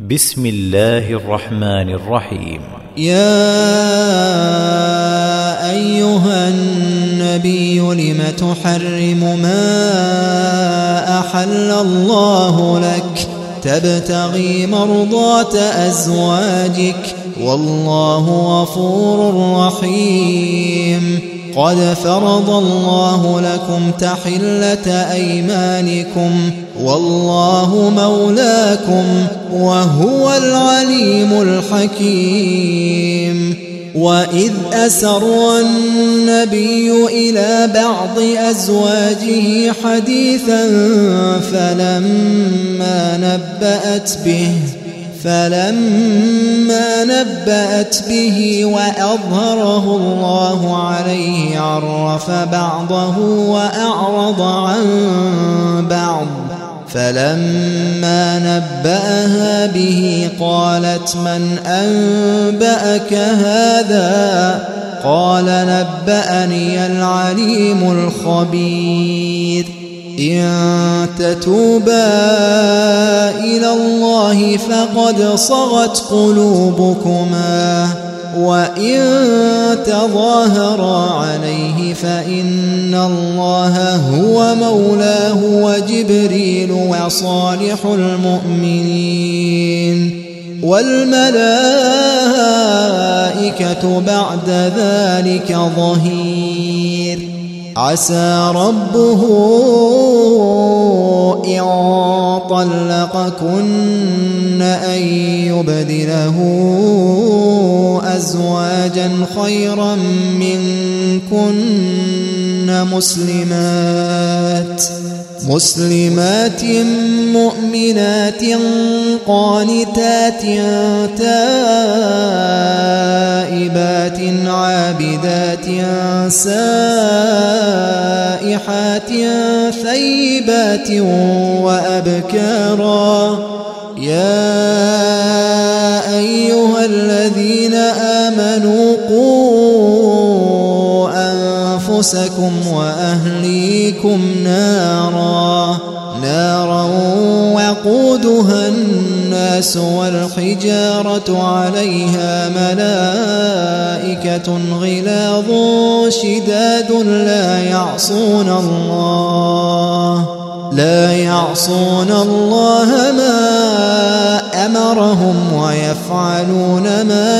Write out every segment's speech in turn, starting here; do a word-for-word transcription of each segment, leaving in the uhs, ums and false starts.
بسم الله الرحمن الرحيم. يا أيها النبي لم تحرم ما أحل الله لك تبتغي مرضات أزواجك والله غفور رحيم. قد فرض الله لكم تحلة أيمانكم والله مولاكم وهو العليم الحكيم. وإذ أسر النبي إلى بعض أزواجه حديثا فلما نبأت به فلما نبأت به وأظهره الله عليه عرف بعضه وأعرض عن بعض. فلما نبأها به قالت من أنبأك هذا؟ قال نبأني العليم الخبير. إن تتوبا إلى الله فقد صغت قلوبكما وإن تظاهرا عليه فإن الله هو مولاه وجبريل وصالح المؤمنين والملائكة بعد ذلك ظهير. عسى ربه إن طلقكن أن يبدله أزواجا خيرا منكن مسلمات مسلمات مؤمنات قانتات تائبات عابدات سائحات ثيبات وأبكارا. يا أيها الذين آمنوا قوا أنفسكم وأهليكم نارا نارا وقودها الناس والحجارة عليها ملائكة غلاظ شداد لا يعصون الله لا يعصون الله ما أمرهم ويفعلون ما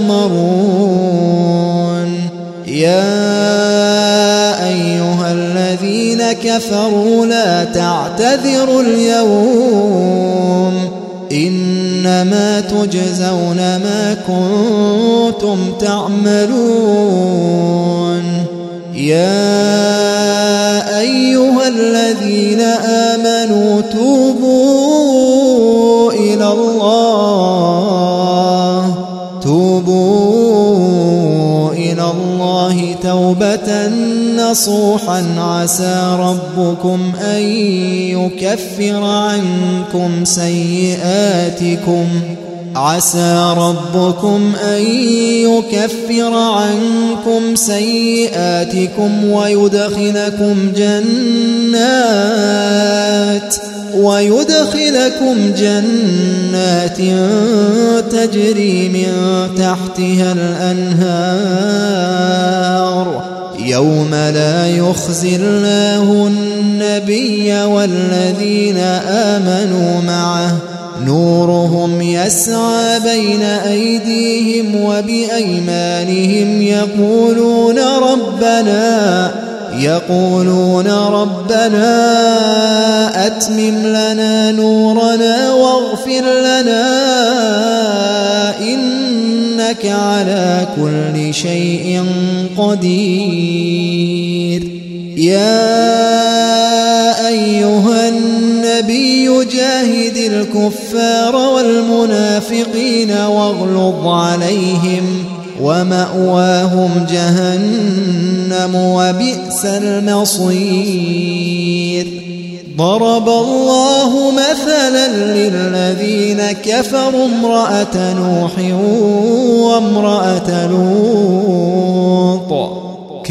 يؤمرون. يا أيها الذين كفروا لا تعتذروا اليوم إنما تجزون ما كنتم تعملون. يا أيها الذين آمنوا توبوا إلى الله توبوا إلى الله توبة نصوحا عسى ربكم أن يكفر عنكم سيئاتكم عسى ربكم أن يكفر عنكم سيئاتكم ويدخلكم جنات ويدخلكم جنات تجري من تحتها الأنهار يوم لا يخزي الله النبي والذين آمنوا معه نورهم يسعى بين أيديهم وبأيمانهم يقولون ربنا يقولون ربنا أتمم لنا نورنا واغفر لنا إنك على كل شيء قدير. يا أيها النبي جاهد الكفار والمنافقين واغلظ عليهم ومأواهم جهنم وبئس المصير. ضرب الله مثلا للذين كفروا امرأة نوح وامرأة لوط